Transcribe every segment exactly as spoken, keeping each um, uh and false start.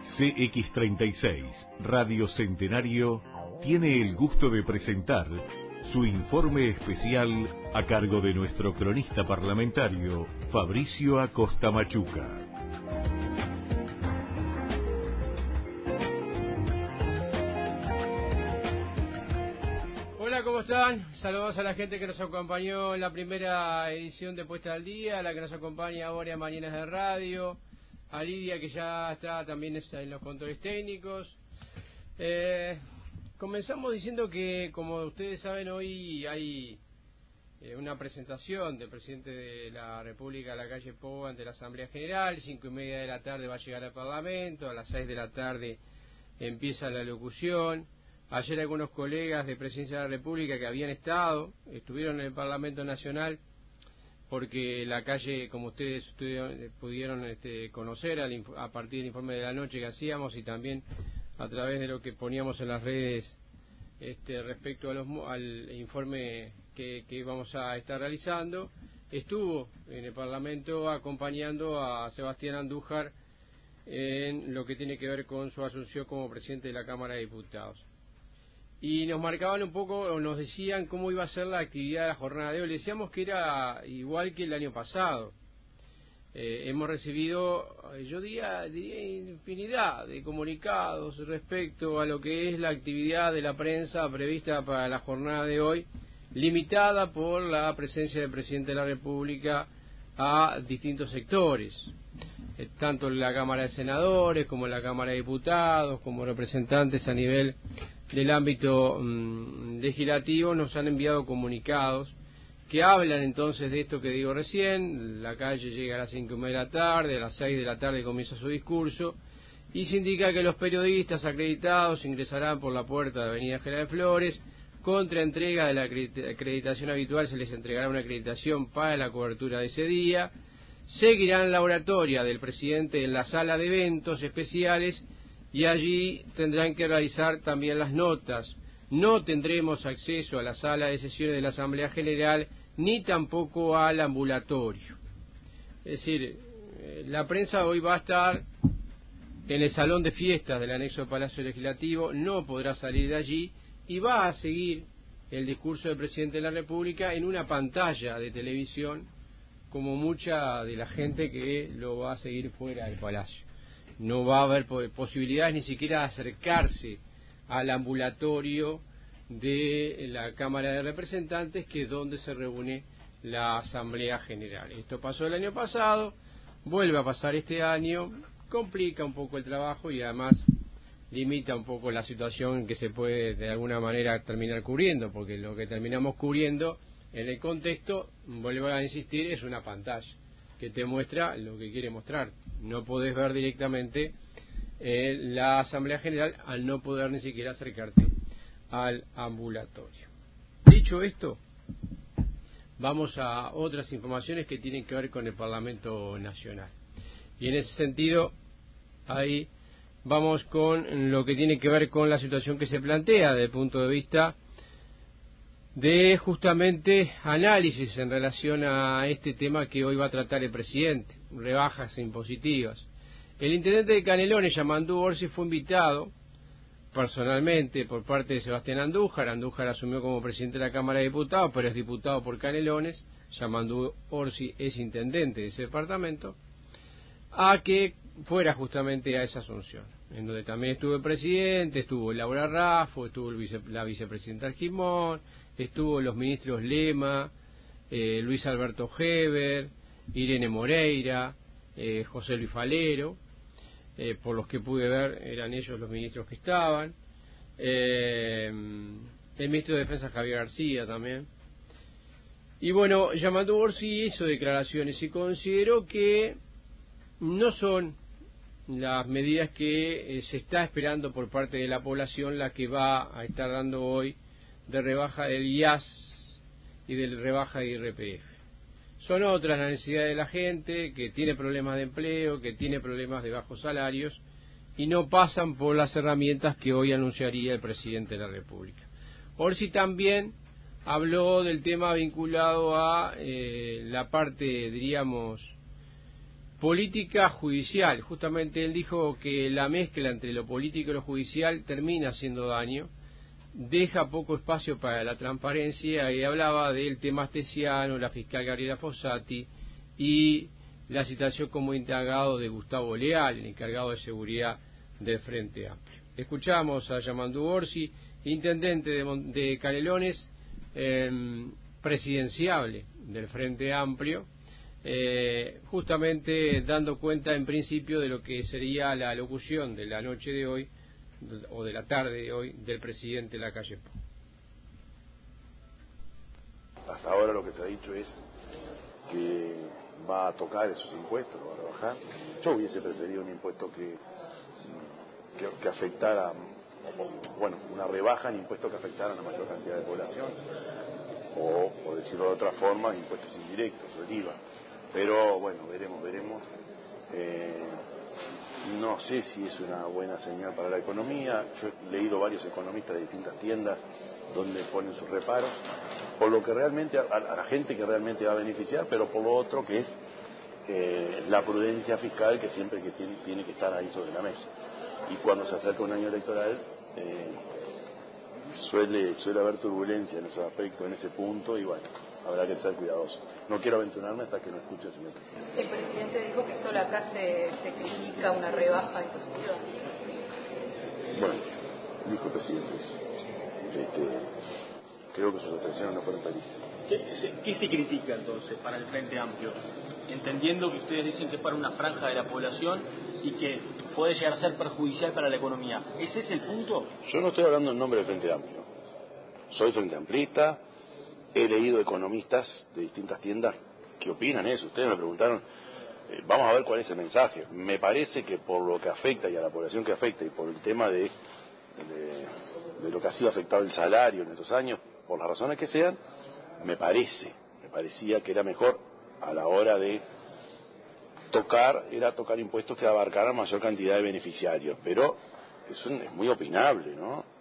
C X treinta y seis, Radio Centenario, tiene el gusto de presentar su informe especial a cargo de nuestro cronista parlamentario, Fabricio Acosta Machuca. Hola, ¿cómo están? Saludos a la gente que nos acompañó en la primera edición de Puesta al Día, a la que nos acompaña ahora en Mañanas de Radio, a Lidia, que ya está también en los controles técnicos. Eh, comenzamos diciendo que, como ustedes saben, hoy hay eh, una presentación del presidente de la República a la calle Pou ante la Asamblea General. Cinco y media de la tarde va a llegar al Parlamento, a las seis de la tarde empieza la locución. Ayer algunos colegas de Presidencia de la República que habían estado, estuvieron en el Parlamento Nacional, porque la calle, como ustedes pudieron este, conocer al, a partir del informe de la noche que hacíamos y también a través de lo que poníamos en las redes este, respecto a los, al informe que, que vamos a estar realizando, estuvo en el Parlamento acompañando a Sebastián Andújar en lo que tiene que ver con su asunción como presidente de la Cámara de Diputados. Y nos marcaban un poco, o nos decían cómo iba a ser la actividad de la jornada de hoy. Le decíamos que era igual que el año pasado. Eh, hemos recibido, yo diría, diría infinidad de comunicados respecto a lo que es la actividad de la prensa prevista para la jornada de hoy, limitada por la presencia del presidente de la República a distintos sectores, eh, tanto en la Cámara de Senadores como en la Cámara de Diputados, como representantes a nivel del ámbito mmm, legislativo. Nos han enviado comunicados que hablan entonces de esto que digo recién. La calle llega a las cinco y media de la tarde, a las seis de la tarde comienza su discurso, y se indica que los periodistas acreditados ingresarán por la puerta de Avenida General Flores. Contra entrega de la acreditación habitual se les entregará una acreditación para la cobertura de ese día. Seguirán la oratoria del presidente en la sala de eventos especiales, y allí tendrán que realizar también las notas. No tendremos acceso a la sala de sesiones de la Asamblea General, ni tampoco al ambulatorio. Es decir, la prensa hoy va a estar en el salón de fiestas del anexo del Palacio Legislativo, no podrá salir de allí, y va a seguir el discurso del presidente de la República en una pantalla de televisión, como mucha de la gente que lo va a seguir fuera del Palacio. No va a haber posibilidades ni siquiera de acercarse al ambulatorio de la Cámara de Representantes, que es donde se reúne la Asamblea General. Esto pasó el año pasado, vuelve a pasar este año, complica un poco el trabajo y además limita un poco la situación que se puede de alguna manera terminar cubriendo, porque lo que terminamos cubriendo en el contexto, vuelvo a insistir, es una pantalla que te muestra lo que quiere mostrar. No podés ver directamente eh, la Asamblea General al no poder ni siquiera acercarte al ambulatorio. Dicho esto, vamos a otras informaciones que tienen que ver con el Parlamento Nacional. Y en ese sentido, ahí vamos con lo que tiene que ver con la situación que se plantea desde el punto de vista de justamente análisis en relación a este tema que hoy va a tratar el presidente, rebajas impositivas. El intendente de Canelones, Yamandú Orsi, fue invitado personalmente por parte de Sebastián Andújar. Andújar asumió como presidente de la Cámara de Diputados, pero es diputado por Canelones. Yamandú Orsi es intendente de ese departamento, a que fuera justamente a esa asunción, en donde también estuvo el presidente, estuvo Laura Raffo, estuvo el vice, la vicepresidenta Argimón, estuvo los ministros Lema, eh, Luis Alberto Heber, Irene Moreira, eh, José Luis Falero, eh, por los que pude ver eran ellos los ministros que estaban, eh, el ministro de Defensa Javier García también. Y bueno, Yamandú Orsi hizo declaraciones y consideró que no son las medidas que eh, se está esperando por parte de la población la que va a estar dando hoy de rebaja del I A S y de rebaja de I R P F. Son otras las necesidades de la gente que tiene problemas de empleo, que tiene problemas de bajos salarios, y no pasan por las herramientas que hoy anunciaría el presidente de la República. Orsi también habló del tema vinculado a eh, la parte, diríamos, política judicial. Justamente él dijo que la mezcla entre lo político y lo judicial termina haciendo daño, deja poco espacio para la transparencia, y hablaba del tema Astesiano, la fiscal Gabriela Fossati y la citación como encargado de Gustavo Leal, el encargado de seguridad del Frente Amplio. Escuchamos a Yamandú Orsi, intendente de, Mon de Canelones, eh, presidenciable del Frente Amplio, eh, justamente dando cuenta en principio de lo que sería la locución de la noche de hoy, o de la tarde de hoy, del presidente Lacalle Pou. Hasta ahora lo que se ha dicho es que va a tocar esos impuestos, va a rebajar. Yo hubiese preferido un impuesto que, que, que afectara, bueno, una rebaja en impuestos que afectaran a la mayor cantidad de población, o, por decirlo de otra forma, impuestos indirectos, o el I V A. Pero bueno, veremos, veremos. Eh, no sé si es una buena señal para la economía. Yo he leído varios economistas de distintas tiendas donde ponen sus reparos, por lo que realmente, a, a la gente que realmente va a beneficiar, pero por lo otro que es eh, la prudencia fiscal que siempre que tiene, tiene que estar ahí sobre la mesa. Y cuando se acerca un año electoral, eh, suele, suele haber turbulencia en ese aspecto, en ese punto, y bueno, habrá que ser cuidadoso. No quiero aventurarme hasta que no escuche al señor presidente. El presidente dijo que solo acá se, se critica una rebaja impositiva. Bueno, dijo el presidente eso. Este, creo que sus expresiones no fueron felices. ¿Qué, ¿Qué se critica entonces para el Frente Amplio? Entendiendo que ustedes dicen que es para una franja de la población y que puede llegar a ser perjudicial para la economía. ¿Ese es el punto? Yo no estoy hablando en nombre del Frente Amplio. Soy Frente Amplista. He leído economistas de distintas tiendas que opinan eso. Ustedes me preguntaron, eh, vamos a ver cuál es el mensaje. Me parece que por lo que afecta y a la población que afecta y por el tema de, de, de lo que ha sido afectado el salario en estos años, por las razones que sean, me parece, me parecía que era mejor a la hora de tocar, era tocar impuestos que abarcaran mayor cantidad de beneficiarios. Pero eso es muy opinable, ¿no?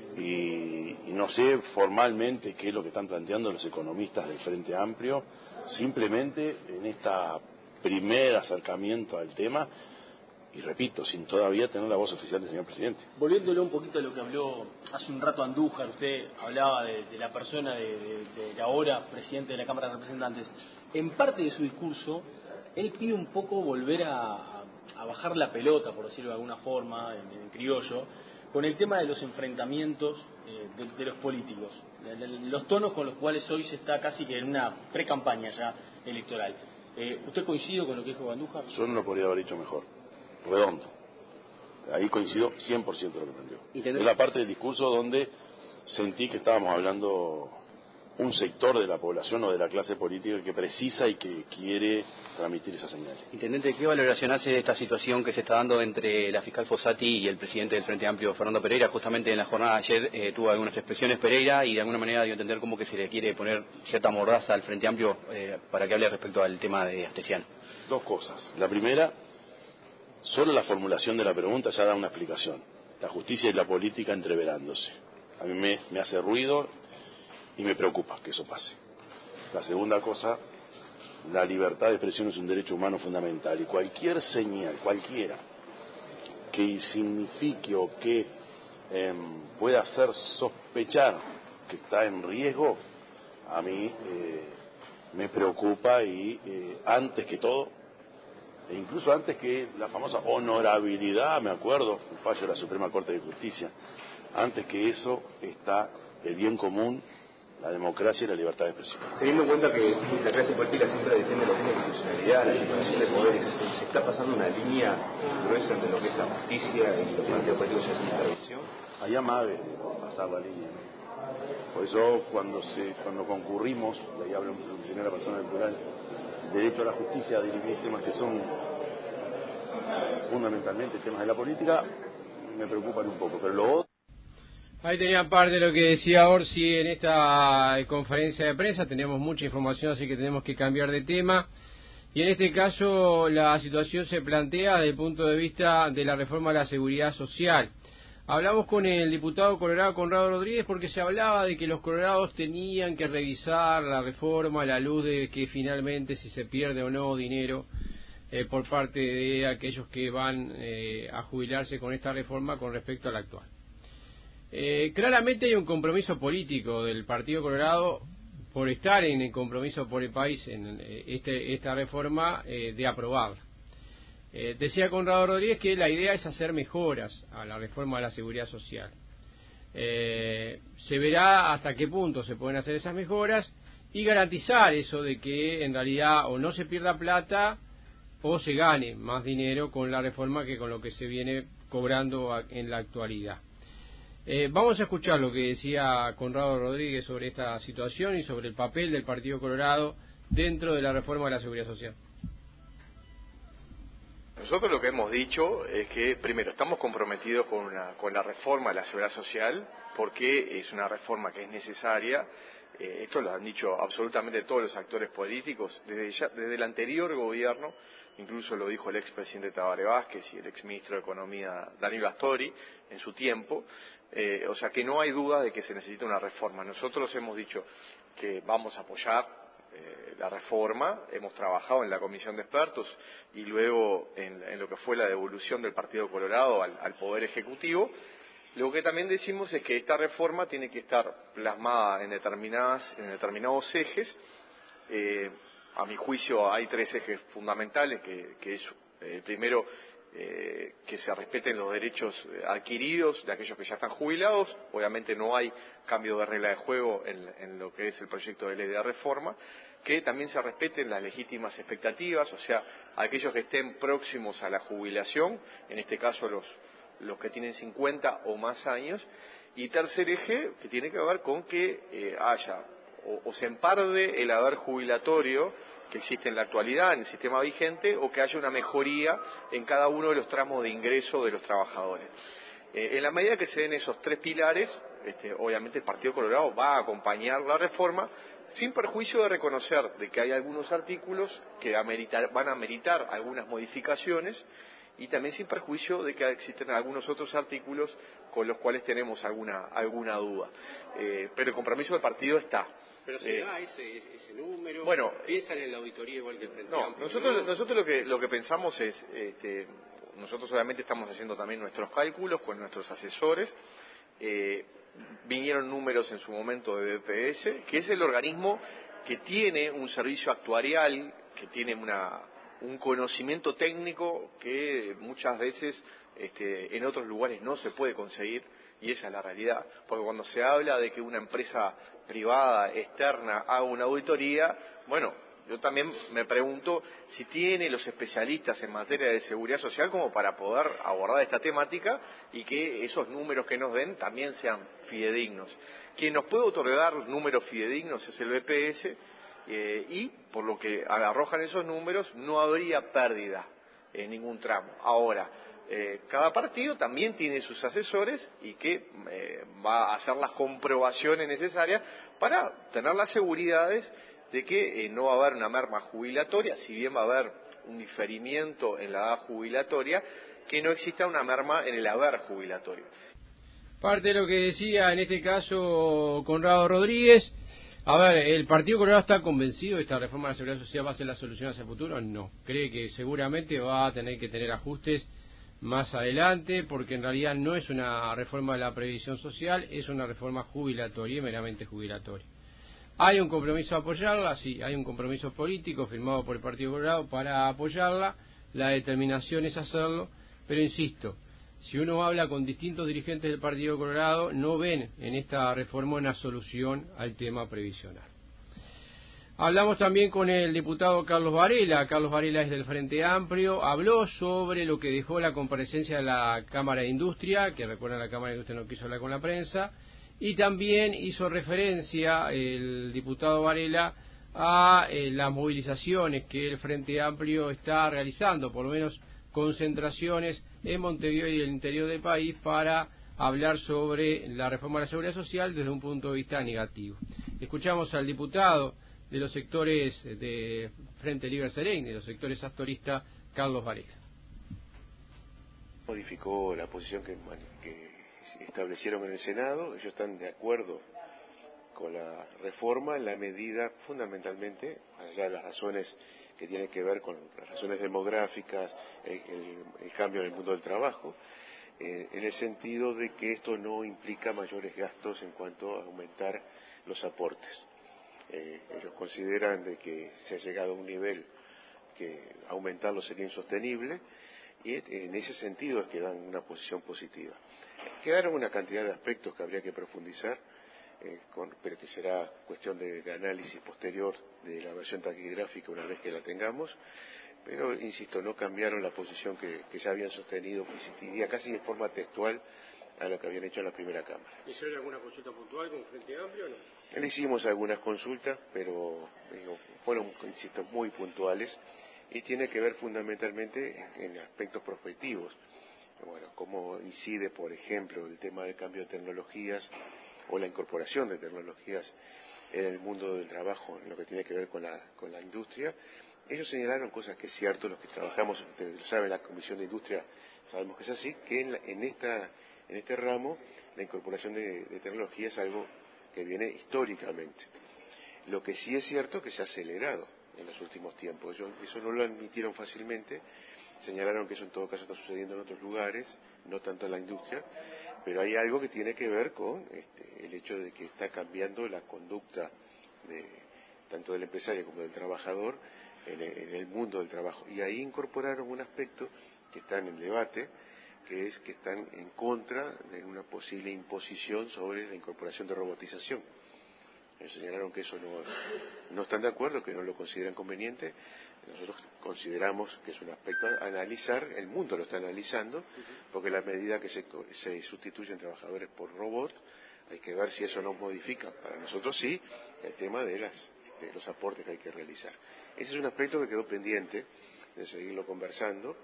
Y, y no sé formalmente qué es lo que están planteando los economistas del Frente Amplio. Simplemente en este primer acercamiento al tema, y repito, sin todavía tener la voz oficial del señor presidente. Volviéndole un poquito a lo que habló hace un rato Andújar, usted hablaba de, de la persona de, de, de ahora presidente de la Cámara de Representantes. En parte de su discurso, él pide un poco volver a, a bajar la pelota, por decirlo de alguna forma, en, en criollo, con el tema de los enfrentamientos eh, de, de los políticos, de, de los tonos con los cuales hoy se está casi que en una pre-campaña ya electoral. Eh, ¿Usted coincide con lo que dijo Andújar? Yo no lo podría haber dicho mejor, redondo. Ahí coincido cien por ciento de lo que planteó. Es la parte del discurso donde sentí que estábamos hablando un sector de la población o de la clase política que precisa y que quiere transmitir esas señales. Intendente, ¿qué valoración hace de esta situación que se está dando entre la fiscal Fossati y el presidente del Frente Amplio, Fernando Pereira? Justamente en la jornada de ayer eh, tuvo algunas expresiones Pereira y de alguna manera dio a entender como que se le quiere poner cierta mordaza al Frente Amplio eh, para que hable respecto al tema de Astesiano. Dos cosas. La primera, solo la formulación de la pregunta ya da una explicación. La justicia y la política entreverándose. A mí me, me hace ruido y me preocupa que eso pase. La segunda cosa, la libertad de expresión es un derecho humano fundamental y cualquier señal, cualquiera, que signifique o que eh, pueda hacer sospechar que está en riesgo, a mí eh, me preocupa y eh, antes que todo, e incluso antes que la famosa honorabilidad, me acuerdo, un fallo de la Suprema Corte de Justicia, antes que eso está el bien común, la democracia y la libertad de expresión. Teniendo en cuenta que la clase política siempre defiende lo que es la institucionalidad, la separación de poderes, ¿se está pasando una línea gruesa entre lo que es la justicia y los partidos políticos y la intervención? Allá más de pasar la línea, ¿no? Por eso cuando se cuando concurrimos, y ahí hablo en primera persona del plural, derecho a la justicia a dirimir temas que son fundamentalmente temas de la política, me preocupan un poco, pero lo otro... Ahí tenían parte de lo que decía Orsi en esta conferencia de prensa. Tenemos mucha información, así que tenemos que cambiar de tema. Y en este caso la situación se plantea desde el punto de vista de la reforma de la seguridad social. Hablamos con el diputado colorado Conrado Rodríguez porque se hablaba de que los colorados tenían que revisar la reforma a la luz de que finalmente si se pierde o no dinero eh, por parte de aquellos que van eh, a jubilarse con esta reforma con respecto a la actual. Eh, claramente hay un compromiso político del Partido Colorado por estar en el compromiso por el país en este, esta reforma eh, de aprobarla. Eh, decía Conrado Rodríguez que la idea es hacer mejoras a la reforma de la seguridad social. Eh, se verá hasta qué punto se pueden hacer esas mejoras y garantizar eso de que en realidad o no se pierda plata o se gane más dinero con la reforma que con lo que se viene cobrando en la actualidad. Eh, vamos a escuchar lo que decía Conrado Rodríguez sobre esta situación y sobre el papel del Partido Colorado dentro de la reforma de la seguridad social. Nosotros lo que hemos dicho es que, primero, estamos comprometidos con, una, con la reforma de la seguridad social porque es una reforma que es necesaria. Eh, esto lo han dicho absolutamente todos los actores políticos desde, ya, desde el anterior gobierno. Incluso lo dijo el expresidente Tabaré Vázquez y el exministro de Economía Daniel Astori en su tiempo. Eh, o sea que no hay duda de que se necesita una reforma. Nosotros hemos dicho que vamos a apoyar eh, la reforma, hemos trabajado en la comisión de expertos y luego en, en lo que fue la devolución del Partido Colorado al, al Poder Ejecutivo. Lo que también decimos es que esta reforma tiene que estar plasmada en, determinadas, en determinados ejes. Eh, a mi juicio hay tres ejes fundamentales, que, que es el eh, primero, eh, que se respeten los derechos adquiridos de aquellos que ya están jubilados. Obviamente no hay cambio de regla de juego en, en lo que es el proyecto de ley de reforma. Que también se respeten las legítimas expectativas, o sea, aquellos que estén próximos a la jubilación, en este caso los, los que tienen cincuenta o más años. Y tercer eje, que tiene que ver con que eh, haya o, o se emparde el haber jubilatorio que existe en la actualidad en el sistema vigente, o que haya una mejoría en cada uno de los tramos de ingreso de los trabajadores. Eh, en la medida que se den esos tres pilares, este, obviamente el Partido Colorado va a acompañar la reforma, sin perjuicio de reconocer de que hay algunos artículos que ameritar, van a ameritar algunas modificaciones, y también sin perjuicio de que existen algunos otros artículos con los cuales tenemos alguna alguna duda. Eh, pero el compromiso del partido está. Pero se eh, da ese, ese número, bueno, piensan en la auditoría igual que el Frente no, Amplio, nosotros, ¿no? nosotros lo que lo que pensamos es, este, nosotros obviamente estamos haciendo también nuestros cálculos con nuestros asesores. Eh, vinieron números en su momento de B P S, que es el organismo que tiene un servicio actuarial, que tiene una, un conocimiento técnico que muchas veces este, en otros lugares no se puede conseguir, y esa es la realidad, porque cuando se habla de que una empresa privada externa haga una auditoría, bueno, yo también me pregunto si tiene los especialistas en materia de seguridad social como para poder abordar esta temática y que esos números que nos den también sean fidedignos. Quien nos puede otorgar números fidedignos es el B P S, eh, y por lo que arrojan esos números no habría pérdida en ningún tramo. Ahora, eh, cada partido también tiene sus asesores y que eh, va a hacer las comprobaciones necesarias para tener las seguridades de que eh, no va a haber una merma jubilatoria, si bien va a haber un diferimiento en la edad jubilatoria, que no exista una merma en el haber jubilatorio. Parte de lo que decía en este caso Conrado Rodríguez. A ver, ¿el Partido Colorado está convencido de esta reforma de la seguridad social va a ser la solución hacia el futuro? No, cree que seguramente va a tener que tener ajustes más adelante, porque en realidad no es una reforma de la previsión social, es una reforma jubilatoria, meramente jubilatoria. Hay un compromiso a apoyarla, sí, hay un compromiso político firmado por el Partido Colorado para apoyarla, la determinación es hacerlo, pero insisto, si uno habla con distintos dirigentes del Partido Colorado, no ven en esta reforma una solución al tema previsional. Hablamos también con el diputado Carlos Varela. Carlos Varela es del Frente Amplio. Habló sobre lo que dejó la comparecencia de la Cámara de Industria, que recuerdan la Cámara de Industria no quiso hablar con la prensa, y también hizo referencia el diputado Varela a eh, las movilizaciones que el Frente Amplio está realizando, por lo menos concentraciones en Montevideo y el interior del país para hablar sobre la reforma de la seguridad social desde un punto de vista negativo. Escuchamos al diputado de los sectores de Frente Libre Serén, de los sectores astoristas, Carlos Varela. Modificó la posición que, que establecieron en el Senado. Ellos están de acuerdo con la reforma en la medida, fundamentalmente, allá de las razones que tiene que ver con las razones demográficas, el, el, el cambio en el mundo del trabajo, eh, en el sentido de que esto no implica mayores gastos en cuanto a aumentar los aportes. Eh, ellos consideran de que se ha llegado a un nivel que aumentarlo sería insostenible, y en ese sentido es que dan una posición positiva. Quedaron una cantidad de aspectos que habría que profundizar, eh, con, pero que será cuestión de, de análisis posterior de la versión taquigráfica una vez que la tengamos, pero insisto, no cambiaron la posición que, que ya habían sostenido, insistiría casi en forma textual a lo que habían hecho en la primera Cámara. ¿Hicieron alguna consulta puntual con Frente Amplio o no? Le hicimos algunas consultas, pero digo, fueron, insisto, muy puntuales y tiene que ver fundamentalmente en, en aspectos prospectivos. Bueno, cómo incide, por ejemplo, el tema del cambio de tecnologías o la incorporación de tecnologías en el mundo del trabajo, en lo que tiene que ver con la, con la industria. Ellos señalaron cosas que es cierto, los que trabajamos, ustedes lo saben, la Comisión de Industria, sabemos que es así, que en, la, en, esta, en este ramo la incorporación de, de tecnología es algo que viene históricamente. Lo que sí es cierto que se ha acelerado en los últimos tiempos. Ellos, eso no lo admitieron fácilmente, señalaron que eso en todo caso está sucediendo en otros lugares, no tanto en la industria, pero hay algo que tiene que ver con este, el hecho de que está cambiando la conducta de, tanto del empresario como del trabajador en el, en el mundo del trabajo. Y ahí incorporaron un aspecto que está en el debate, que es que están en contra de una posible imposición sobre la incorporación de robotización. Ellos señalaron que eso no, no están de acuerdo, que no lo consideran conveniente. Nosotros consideramos que es un aspecto a analizar, el mundo lo está analizando, porque la medida que se, se sustituyen trabajadores por robots, hay que ver si eso no modifica. Para nosotros sí, el tema de, las, de los aportes que hay que realizar. Ese es un aspecto que quedó pendiente de seguirlo conversando.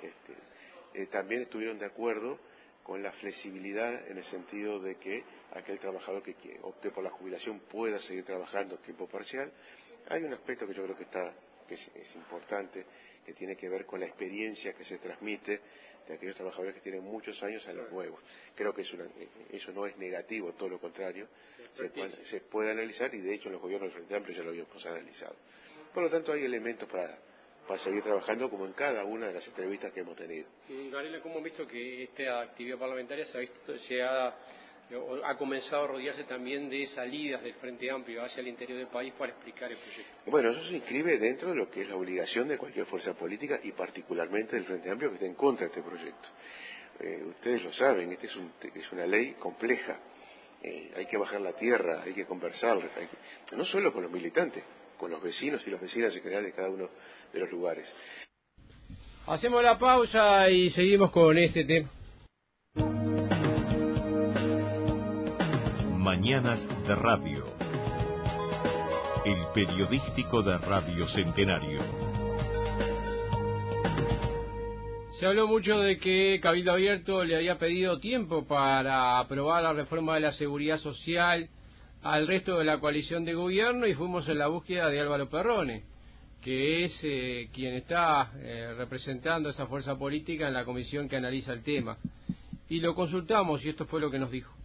Este, eh, también estuvieron de acuerdo con la flexibilidad en el sentido de que aquel trabajador que opte por la jubilación pueda seguir trabajando a tiempo parcial. Hay un aspecto que yo creo que está que es, es importante, que tiene que ver con la experiencia que se transmite de aquellos trabajadores que tienen muchos años a los nuevos. Creo que es una, eso no es negativo, todo lo contrario, se puede, se puede analizar y de hecho en los gobiernos del Frente Amplio ya lo habíamos analizado. Por lo tanto hay elementos para, para seguir trabajando como en cada una de las entrevistas que hemos tenido. Gabriela, ¿cómo han visto que esta actividad parlamentaria se ha, visto, se ha, ha comenzado a rodearse también de salidas del Frente Amplio hacia el interior del país para explicar el proyecto? Bueno, eso se inscribe dentro de lo que es la obligación de cualquier fuerza política y particularmente del Frente Amplio que esté en contra de este proyecto. Eh, ustedes lo saben, esta es, un, es una ley compleja, eh, hay que bajar la tierra, hay que conversar, hay que, no solo con los militantes, con los vecinos y las vecinas en general de cada uno de los lugares. Hacemos la pausa y seguimos con este tema. Mañanas de Radio. El periodístico de Radio Centenario. Se habló mucho de que Cabildo Abierto le había pedido tiempo para aprobar la reforma de la seguridad social al resto de la coalición de gobierno y fuimos en la búsqueda de Álvaro Perrone, que es eh, quien está eh, representando esa fuerza política en la comisión que analiza el tema. Y lo consultamos y esto fue lo que nos dijo.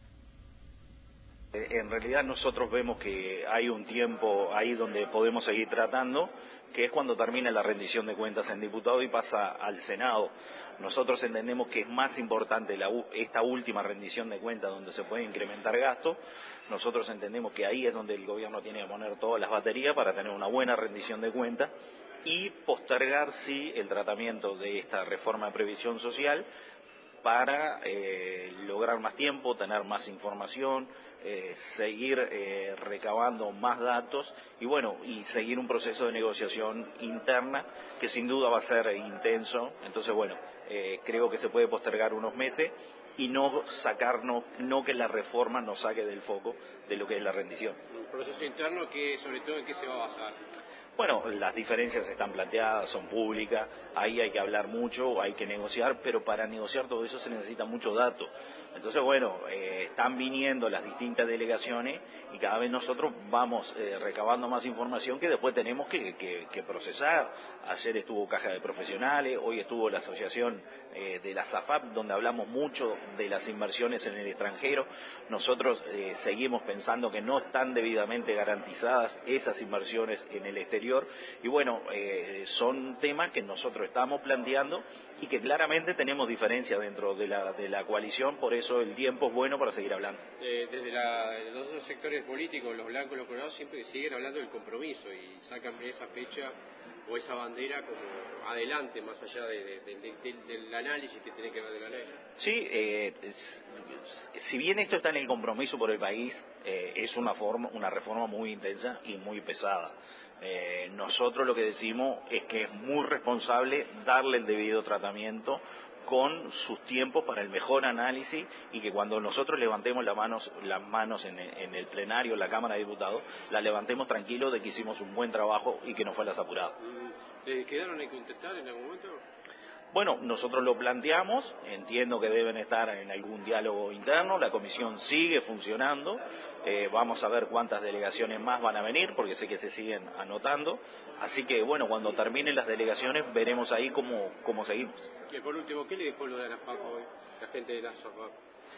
En realidad nosotros vemos que hay un tiempo ahí donde podemos seguir tratando, que es cuando termina la rendición de cuentas en diputado y pasa al Senado. Nosotros entendemos que es más importante la, esta última rendición de cuentas donde se puede incrementar gasto. Nosotros entendemos que ahí es donde el gobierno tiene que poner todas las baterías para tener una buena rendición de cuentas y postergar, sí, el tratamiento de esta reforma de previsión social para eh, lograr más tiempo, tener más información, eh, seguir eh, recabando más datos y bueno, y seguir un proceso de negociación interna que sin duda va a ser intenso. Entonces bueno, eh, creo que se puede postergar unos meses y no sacarnos, no que la reforma nos saque del foco de lo que es la rendición. ¿Un proceso interno que sobre todo en qué se va a basar? Bueno, las diferencias están planteadas, son públicas, ahí hay que hablar mucho, hay que negociar, pero para negociar todo eso se necesita mucho dato. Entonces, bueno, eh, están viniendo las distintas delegaciones y cada vez nosotros vamos eh, recabando más información que después tenemos que, que, que procesar. Ayer estuvo Caja de Profesionales, hoy estuvo la asociación eh, de la SAFAP, donde hablamos mucho de las inversiones en el extranjero. Nosotros eh, seguimos pensando que no están debidamente garantizadas esas inversiones en el exterior. anterior. Y bueno, eh, son temas que nosotros estamos planteando y que claramente tenemos diferencias dentro de la, de la coalición, por eso el tiempo es bueno para seguir hablando. Eh, desde la, los dos sectores políticos, los blancos y los colorados, siempre siguen hablando del compromiso y sacan esa fecha o esa bandera como adelante, más allá de, de, de, de, del análisis que tiene que ver de la ley. Sí, eh, es, si bien esto está en el compromiso por el país, eh, es una forma, una reforma muy intensa y muy pesada. Eh, nosotros lo que decimos es que es muy responsable darle el debido tratamiento con sus tiempos para el mejor análisis y que cuando nosotros levantemos las manos, las manos en el, en el plenario, en la Cámara de Diputados, las levantemos tranquilos de que hicimos un buen trabajo y que no fue las apuradas. ¿Les quedaron a contestar en algún momento? Bueno, nosotros lo planteamos, entiendo que deben estar en algún diálogo interno, la comisión sigue funcionando, eh, vamos a ver cuántas delegaciones más van a venir, porque sé que se siguen anotando, así que bueno, cuando terminen las delegaciones veremos ahí cómo, cómo seguimos. Y por último, ¿qué le dejó lo de ANAFAP hoy, la gente de ANAFAP?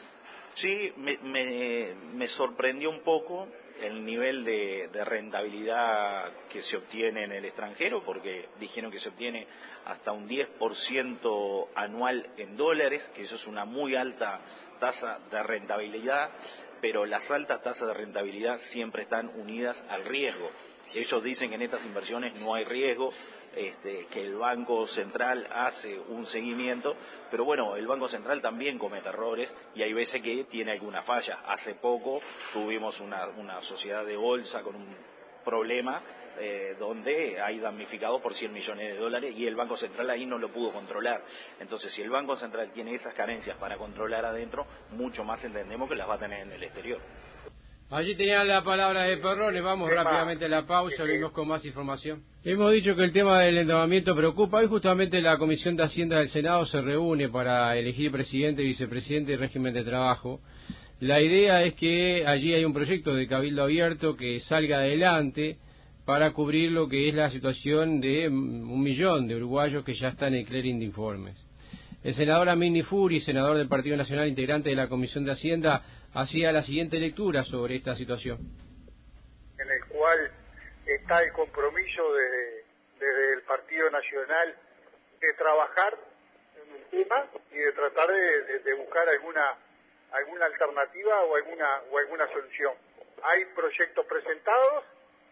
Sí, me, me, me sorprendió un poco el nivel de, de rentabilidad que se obtiene en el extranjero, porque dijeron que se obtiene hasta un diez por ciento anual en dólares, que eso es una muy alta tasa de rentabilidad, pero las altas tasas de rentabilidad siempre están unidas al riesgo. Ellos dicen que en estas inversiones no hay riesgo, este, que el Banco Central hace un seguimiento, pero bueno, el Banco Central también comete errores y hay veces que tiene alguna falla. Hace poco tuvimos una, una sociedad de bolsa con un problema eh, donde hay damnificado por cien millones de dólares y el Banco Central ahí no lo pudo controlar. Entonces, si el Banco Central tiene esas carencias para controlar adentro, mucho más entendemos que las va a tener en el exterior. Allí tenían la palabra de Perrone, vamos rápidamente a la pausa, venimos con más información. Hemos dicho que el tema del endeudamiento preocupa. Hoy justamente la Comisión de Hacienda del Senado se reúne para elegir presidente, vicepresidente y régimen de trabajo. La idea es que allí hay un proyecto de cabildo abierto que salga adelante para cubrir lo que es la situación de un millón de uruguayos que ya están en el clearing de informes. El senador Amin Nifuri, senador del Partido Nacional, integrante de la Comisión de Hacienda, hacía la siguiente lectura sobre esta situación. En el cual está el compromiso desde, desde el Partido Nacional de trabajar en el tema y de tratar de, de, de buscar alguna alguna alternativa o alguna o alguna solución. Hay proyectos presentados,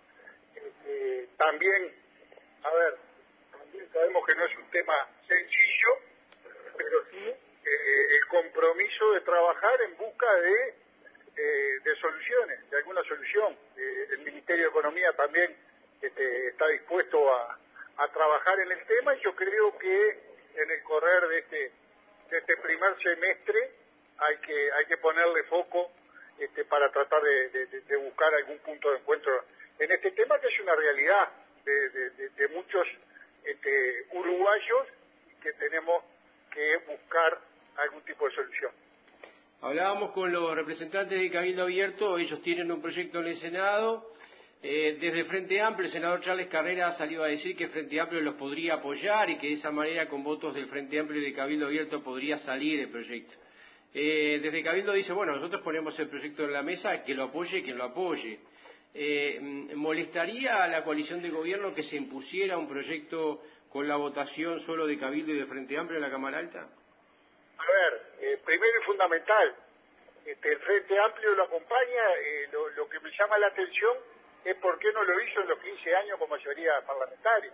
eh, también, a ver, también sabemos que no es un tema sencillo, pero sí eh, el compromiso de trabajar en busca de, eh, de soluciones, de alguna solución. Eh, el Ministerio de Economía también este, está dispuesto a, a trabajar en el tema y yo creo que en el correr de este, de este primer semestre hay que hay que ponerle foco este, para tratar de, de, de buscar algún punto de encuentro en este tema, que es una realidad de, de, de, de muchos este, uruguayos que tenemos que buscar algún tipo de solución. Hablábamos con los representantes de Cabildo Abierto, ellos tienen un proyecto en el Senado. Eh, desde Frente Amplio, el senador Charles Carrera salió a decir que Frente Amplio los podría apoyar y que de esa manera, con votos del Frente Amplio y de Cabildo Abierto, podría salir el proyecto. Eh, desde Cabildo dice, bueno, nosotros ponemos el proyecto en la mesa, que lo apoye, quien lo apoye. Eh, ¿Molestaría a la coalición de gobierno que se impusiera un proyecto con la votación solo de Cabildo y de Frente Amplio en la Cámara Alta? A ver, eh, primero y fundamental, este, el Frente Amplio lo acompaña, eh, lo, lo que me llama la atención es por qué no lo hizo en los quince años con mayoría parlamentaria.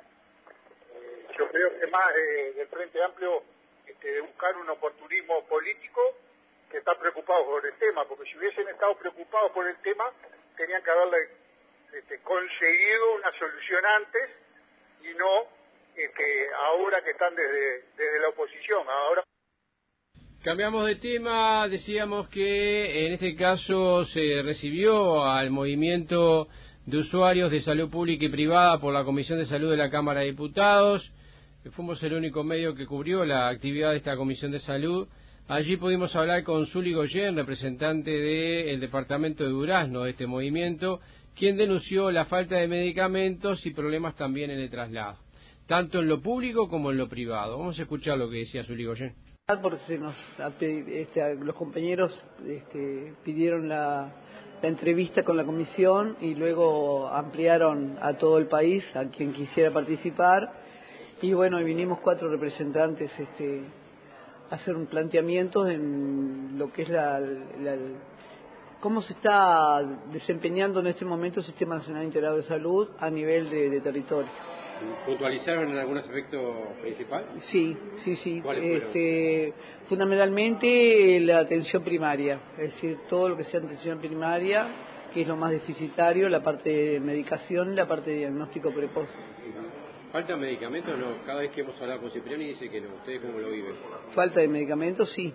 Eh, yo creo que más eh, del Frente Amplio este, de buscar un oportunismo político que está preocupado por el tema, porque si hubiesen estado preocupados por el tema, tenían que haberle este, conseguido una solución antes y no este, ahora que están desde, desde la oposición. Ahora Cambiamos de tema, decíamos que en este caso se recibió al movimiento de usuarios de salud pública y privada por la Comisión de Salud de la Cámara de Diputados. Fuimos el único medio que cubrió la actividad de esta Comisión de Salud. Allí pudimos hablar con Zuli Goyen, representante del departamento de Durazno de este movimiento, quien denunció la falta de medicamentos y problemas también en el traslado, tanto en lo público como en lo privado. Vamos a escuchar lo que decía Zuli Goyen. Porque se nos, este, los compañeros este, pidieron la, la entrevista con la comisión y luego ampliaron a todo el país, a quien quisiera participar. Y bueno, vinimos cuatro representantes este, a hacer un planteamiento en lo que es la, la, cómo se está desempeñando en este momento el Sistema Nacional Integrado de Salud a nivel de, de territorio. ¿Puntualizaron en algún aspecto principal? Sí, sí, sí. ¿Cuáles este, fundamentalmente la atención primaria, es decir, todo lo que sea atención primaria, que es lo más deficitario, la parte de medicación y la parte de diagnóstico precoz. ¿Faltan medicamentos? No, cada vez que hemos hablado con Cipriani dice que no. ¿Ustedes cómo lo viven? Falta de medicamentos, sí,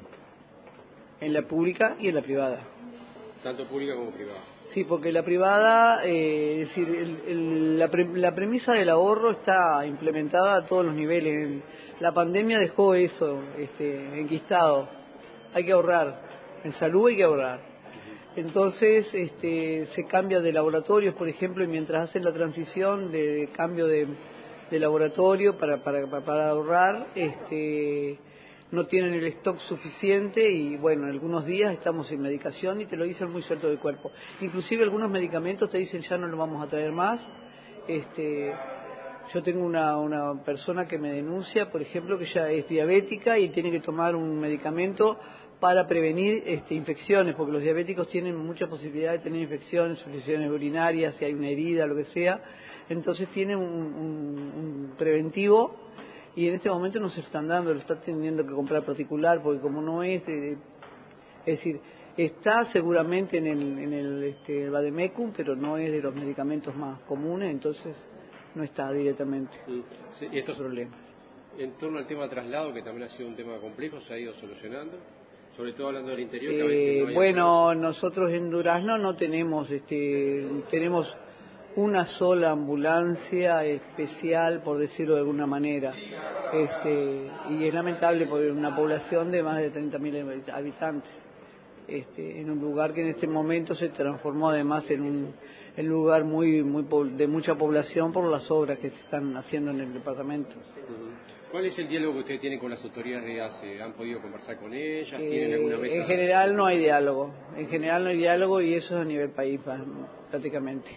en la pública y en la privada. Tanto pública como privada. Sí, porque la privada, eh, es decir, el, el, la, pre, la premisa del ahorro está implementada a todos los niveles. La pandemia dejó eso este, enquistado. Hay que ahorrar. En salud hay que ahorrar. Entonces este, se cambia de laboratorios, por ejemplo, y mientras hacen la transición de, de cambio de, de laboratorio para, para, para ahorrar, este, no tienen el stock suficiente y bueno, algunos días estamos sin medicación y te lo dicen muy suelto del cuerpo. Inclusive algunos medicamentos te dicen ya no lo vamos a traer más. Este, yo tengo una, una persona que me denuncia, por ejemplo, que ella es diabética y tiene que tomar un medicamento para prevenir este, infecciones, porque los diabéticos tienen mucha posibilidad de tener infecciones, infecciones urinarias, si hay una herida, lo que sea. Entonces tienen un, un, un preventivo y en este momento no se están dando, lo está teniendo que comprar particular, porque como no es, eh, es decir, está seguramente en el, en el este, Vademecum, pero no es de los medicamentos más comunes, entonces no está directamente. Sí, y estos problemas. En torno al tema traslado, que también ha sido un tema complejo, se ha ido solucionando, sobre todo hablando del interior. Que a veces no hay bueno, nosotros en Durazno no tenemos, este, tenemos una sola ambulancia especial, por decirlo de alguna manera, este, y es lamentable porque una población de más de treinta mil habitantes, este, en un lugar que en este momento se transformó además en un, en un lugar muy, muy de mucha población por las obras que se están haciendo en el departamento. ¿Cuál es el diálogo que ustedes tienen con las autoridades de A C E? ¿Han podido conversar con ellas? Eh, ¿Tienen alguna mesa? En general no hay diálogo, en general no hay diálogo y eso es a nivel país prácticamente.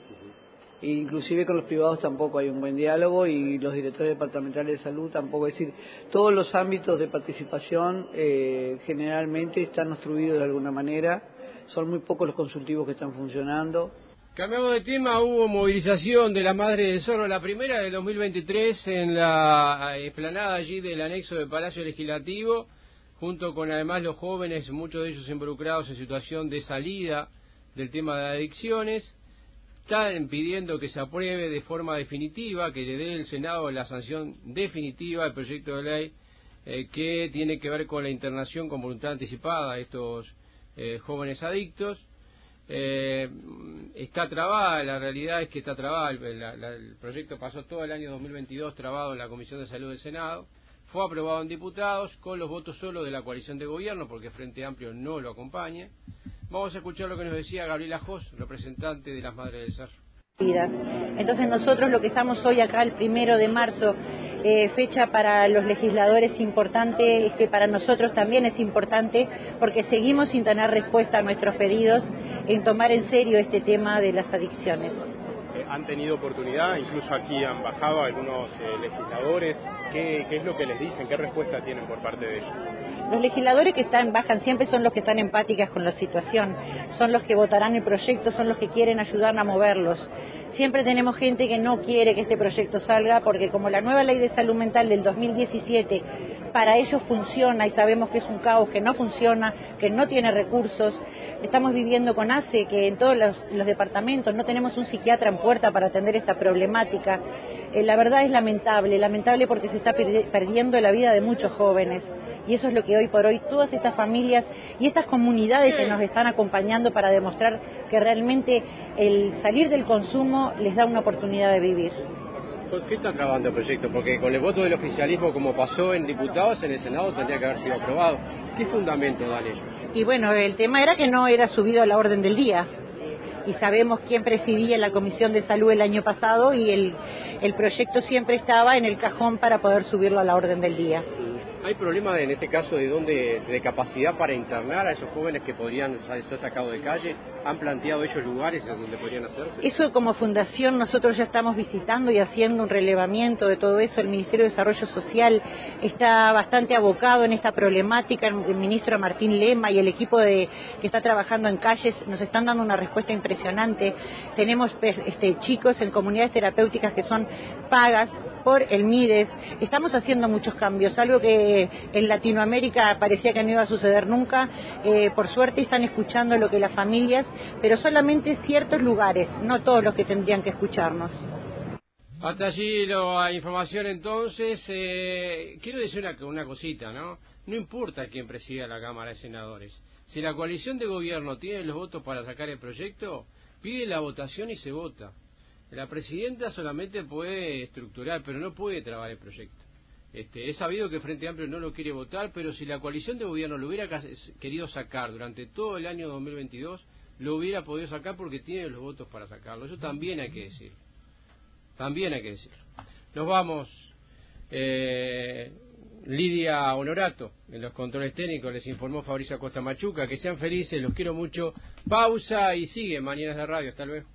Inclusive con los privados tampoco hay un buen diálogo y los directores departamentales de salud tampoco. Es decir, todos los ámbitos de participación eh, generalmente están obstruidos de alguna manera, son muy pocos los consultivos que están funcionando. Cambiamos de tema, hubo movilización de la Madre del Zorro, la primera de dos mil veintitrés en la explanada allí del anexo del Palacio Legislativo, junto con además los jóvenes, muchos de ellos involucrados en situación de salida del tema de adicciones. Están pidiendo que se apruebe de forma definitiva, que le dé el Senado la sanción definitiva al proyecto de ley eh, que tiene que ver con la internación con voluntad anticipada de estos eh, jóvenes adictos. Eh, está trabada, la realidad es que está trabada, el, la, la, el proyecto pasó todo el año dos mil veintidós trabado en la Comisión de Salud del Senado, fue aprobado en diputados con los votos solo de la coalición de gobierno porque Frente Amplio no lo acompaña. Vamos a escuchar lo que nos decía Gabriela Jos, representante de las Madres del Cerro. Entonces nosotros lo que estamos hoy acá el primero de marzo, eh, fecha para los legisladores importante, es que para nosotros también es importante porque seguimos sin tener respuesta a nuestros pedidos en tomar en serio este tema de las adicciones. Eh, ¿Han tenido oportunidad? Incluso aquí han bajado algunos eh, legisladores. ¿Qué, ¿Qué es lo que les dicen? ¿Qué respuesta tienen por parte de ellos? Los legisladores que están bajan siempre son los que están empáticas con la situación, son los que votarán el proyecto, son los que quieren ayudar a moverlos. Siempre tenemos gente que no quiere que este proyecto salga porque como la nueva ley de salud mental del dos mil diecisiete para ellos funciona y sabemos que es un caos, que no funciona, que no tiene recursos. Estamos viviendo con A C E que en todos los, los departamentos no tenemos un psiquiatra en puerta para atender esta problemática. Eh, la verdad es lamentable, lamentable porque se está per- perdiendo la vida de muchos jóvenes. Y eso es lo que hoy por hoy todas estas familias y estas comunidades que nos están acompañando para demostrar que realmente el salir del consumo les da una oportunidad de vivir. ¿Por qué está trabando el proyecto? Porque con el voto del oficialismo, como pasó en diputados, en el Senado tendría que haber sido aprobado. ¿Qué fundamento dan ellos? Y bueno, el tema era que no era subido a la orden del día. Y sabemos quién presidía la Comisión de Salud el año pasado y el, el proyecto siempre estaba en el cajón para poder subirlo a la orden del día. ¿Hay problema en este caso de dónde, de capacidad para internar a esos jóvenes que podrían ser sacados de calle? ¿Han planteado ellos lugares donde podrían hacerse? Eso como fundación nosotros ya estamos visitando y haciendo un relevamiento de todo eso. El Ministerio de Desarrollo Social está bastante abocado en esta problemática. El ministro Martín Lema y el equipo de, que está trabajando en calles nos están dando una respuesta impresionante. Tenemos este, chicos en comunidades terapéuticas que son pagas por el MIDES. Estamos haciendo muchos cambios, algo que en Latinoamérica parecía que no iba a suceder nunca. Eh, por suerte están escuchando lo que las familias, pero solamente ciertos lugares, no todos los que tendrían que escucharnos. Hasta allí la información entonces. Eh, quiero decir una, una cosita, ¿no? No importa quién presida la Cámara de Senadores. Si la coalición de gobierno tiene los votos para sacar el proyecto, pide la votación y se vota. La presidenta solamente puede estructurar, pero no puede trabar el proyecto. Este, es sabido que Frente Amplio no lo quiere votar, pero si la coalición de gobierno lo hubiera querido sacar durante todo el año dos mil veintidós, lo hubiera podido sacar porque tiene los votos para sacarlo. Eso también hay que decirlo. También hay que decirlo. Nos vamos. Eh, Lidia Honorato, en los controles técnicos, les informó Fabricio Acosta Machuca. Que sean felices, los quiero mucho. Pausa y sigue Mañanas de Radio. Hasta luego.